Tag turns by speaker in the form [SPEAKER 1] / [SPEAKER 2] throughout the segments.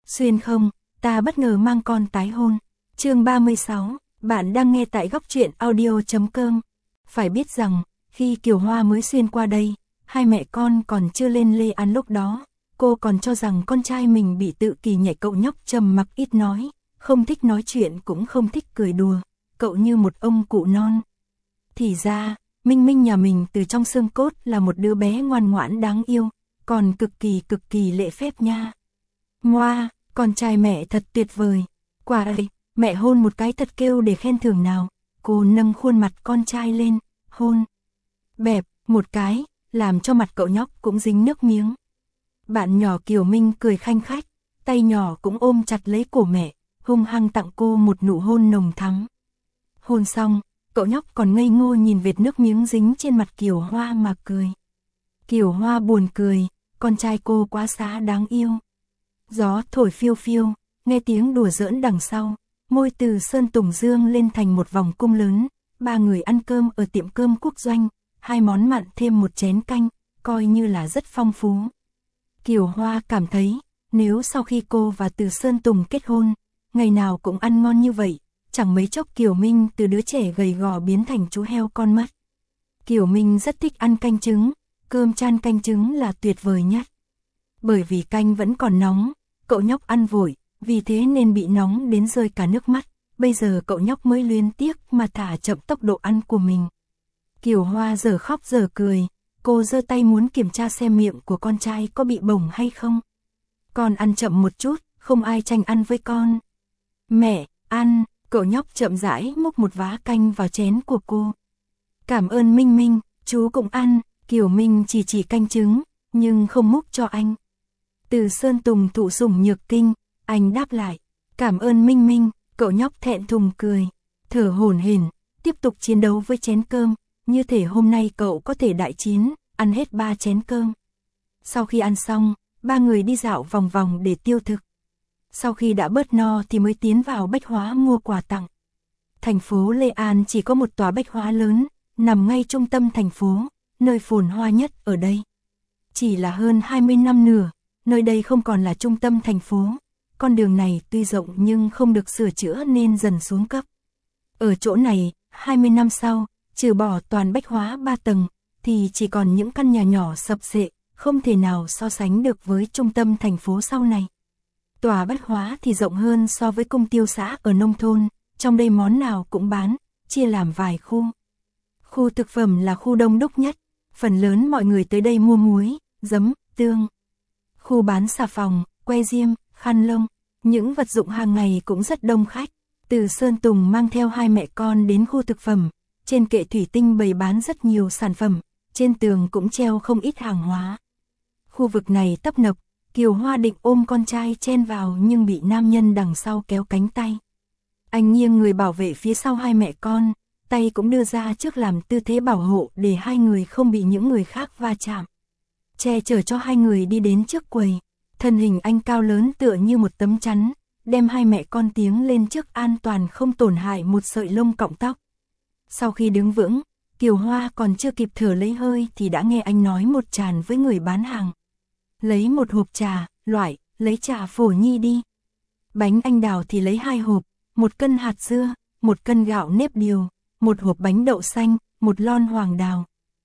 [SPEAKER 1] Xuyên không, ta bất ngờ mang con tái hôn. Chương 36, bạn đang nghe tại góc truyện audio.com. Phải biết rằng, khi Kiều Hoa mới xuyên qua đây, hai mẹ con còn chưa lên Lê An lúc đó, cô còn cho rằng con trai mình bị tự kỷ nhạy. Cậu nhóc trầm mặc ít nói, không thích nói chuyện cũng không thích cười đùa, cậu như một ông cụ non. Thì ra, Minh Minh nhà mình từ trong xương cốt là một đứa bé ngoan ngoãn đáng yêu, còn cực kỳ lễ phép nha. Ngoa, con trai mẹ thật tuyệt vời. Quả ấy, mẹ hôn một cái thật kêu để khen thưởng nào. Cô nâng khuôn mặt con trai lên, hôn. Bẹp, một cái, làm cho mặt cậu nhóc cũng dính nước miếng. Bạn nhỏ Kiều Minh cười khanh khách, tay nhỏ cũng ôm chặt lấy cổ mẹ, hung hăng tặng cô một nụ hôn nồng thắm. Hôn xong, cậu nhóc còn ngây ngô nhìn vệt nước miếng dính trên mặt Kiều Hoa mà cười. Kiều Hoa buồn cười, con trai cô quá xá đáng yêu. Gió thổi phiêu phiêu, nghe tiếng đùa giỡn đằng sau, môi từ Sơn Tùng dương lên thành một vòng cung lớn. Ba người ăn cơm ở tiệm cơm Quốc Doanh, 2 món mặn thêm một chén canh, coi như là rất phong phú. Kiều Hoa cảm thấy, nếu sau khi cô và Từ Sơn Tùng kết hôn, ngày nào cũng ăn ngon như vậy, chẳng mấy chốc Kiều Minh từ đứa trẻ gầy gò biến thành chú heo con mất. Kiều Minh rất thích ăn canh trứng, cơm chan canh trứng là tuyệt vời nhất. Bởi vì canh vẫn còn nóng, cậu nhóc ăn vội, vì thế nên bị nóng đến rơi cả nước mắt. Bây giờ cậu nhóc mới luyến tiếc mà thả chậm tốc độ ăn của mình. Kiều Hoa giờ khóc giờ cười, cô giơ tay muốn kiểm tra xem miệng của con trai có bị bổng hay không. Con ăn chậm một chút, không ai tranh ăn với con. Mẹ, ăn, cậu nhóc chậm rãi múc một vá canh vào chén của cô. Cảm ơn Minh Minh, chú cũng ăn. Kiều Minh chỉ canh trứng, nhưng không múc cho anh. Từ Sơn Tùng thụ sủng nhược kinh, anh đáp lại. Cảm ơn Minh Minh, cậu nhóc thẹn thùng cười, thở hổn hển, tiếp tục chiến đấu với chén cơm, như thể hôm nay cậu có thể đại chiến, ăn hết 3 chén cơm. Sau khi ăn xong, ba người đi dạo vòng vòng để tiêu thực. Sau khi đã bớt no thì mới tiến vào bách hóa mua quà tặng. Thành phố Lê An chỉ có một tòa bách hóa lớn, nằm ngay trung tâm thành phố, nơi phồn hoa nhất ở đây. Chỉ là hơn 20 năm nữa, nơi đây không còn là trung tâm thành phố. Con đường này tuy rộng nhưng không được sửa chữa nên dần xuống cấp. Ở chỗ này, 20 năm sau, trừ bỏ toàn bách hóa 3 tầng, thì chỉ còn những căn nhà nhỏ sập xệ, không thể nào so sánh được với trung tâm thành phố sau này. Tòa bách hóa thì rộng hơn so với cung tiêu xã ở nông thôn, trong đây món nào cũng bán, chia làm vài khu. Khu thực phẩm là khu đông đúc nhất, phần lớn mọi người tới đây mua muối, giấm, tương. Khu bán xà phòng, que diêm, khăn lông, những vật dụng hàng ngày cũng rất đông khách. Từ Sơn Tùng mang theo hai mẹ con đến khu thực phẩm, trên kệ thủy tinh bày bán rất nhiều sản phẩm, trên tường cũng treo không ít hàng hóa. Khu vực này tấp nập, Kiều Hoa định ôm con trai chen vào nhưng bị nam nhân đằng sau kéo cánh tay. Anh nghiêng người bảo vệ phía sau hai mẹ con, tay cũng đưa ra trước làm tư thế bảo hộ để hai người không bị những người khác va chạm. Che chở cho hai người đi đến trước quầy, thân hình anh cao lớn tựa như một tấm chắn, đem hai mẹ con tiến lên trước an toàn không tổn hại một sợi lông cọng tóc. Sau khi đứng vững, Kiều Hoa còn chưa kịp thở lấy hơi thì đã nghe anh nói một tràng với người bán hàng. Lấy một hộp trà, loại, lấy trà phổ nhi đi. Bánh anh đào thì lấy 2 hộp, 1 cân hạt dưa, 1 cân gạo nếp điều, 1 hộp bánh đậu xanh, 1 lon hoàng đào.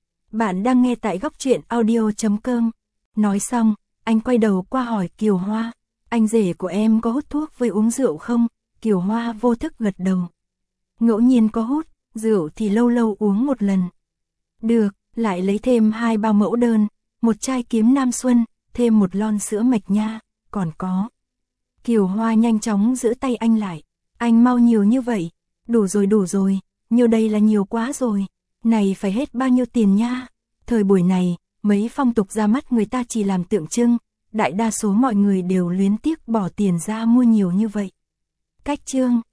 [SPEAKER 1] Bạn đang nghe tại góc truyện audio.com. Nói xong, anh quay đầu qua hỏi Kiều Hoa, anh rể của em có hút thuốc với uống rượu không? Kiều Hoa vô thức gật đầu. Ngẫu nhiên có hút, rượu thì lâu lâu uống một lần. Được, lại lấy thêm 2 bao mẫu đơn, 1 chai kiếm Nam Xuân, thêm 1 lon sữa mạch nha, còn có. Kiều Hoa nhanh chóng giữ tay anh lại. Anh mau nhiều như vậy, đủ rồi, nhiều đây là nhiều quá rồi. Này phải hết bao nhiêu tiền nha? Thời buổi này, mấy phong tục ra mắt người ta chỉ làm tượng trưng, đại đa số mọi người đều luyến tiếc bỏ tiền ra mua nhiều như vậy. Cách chương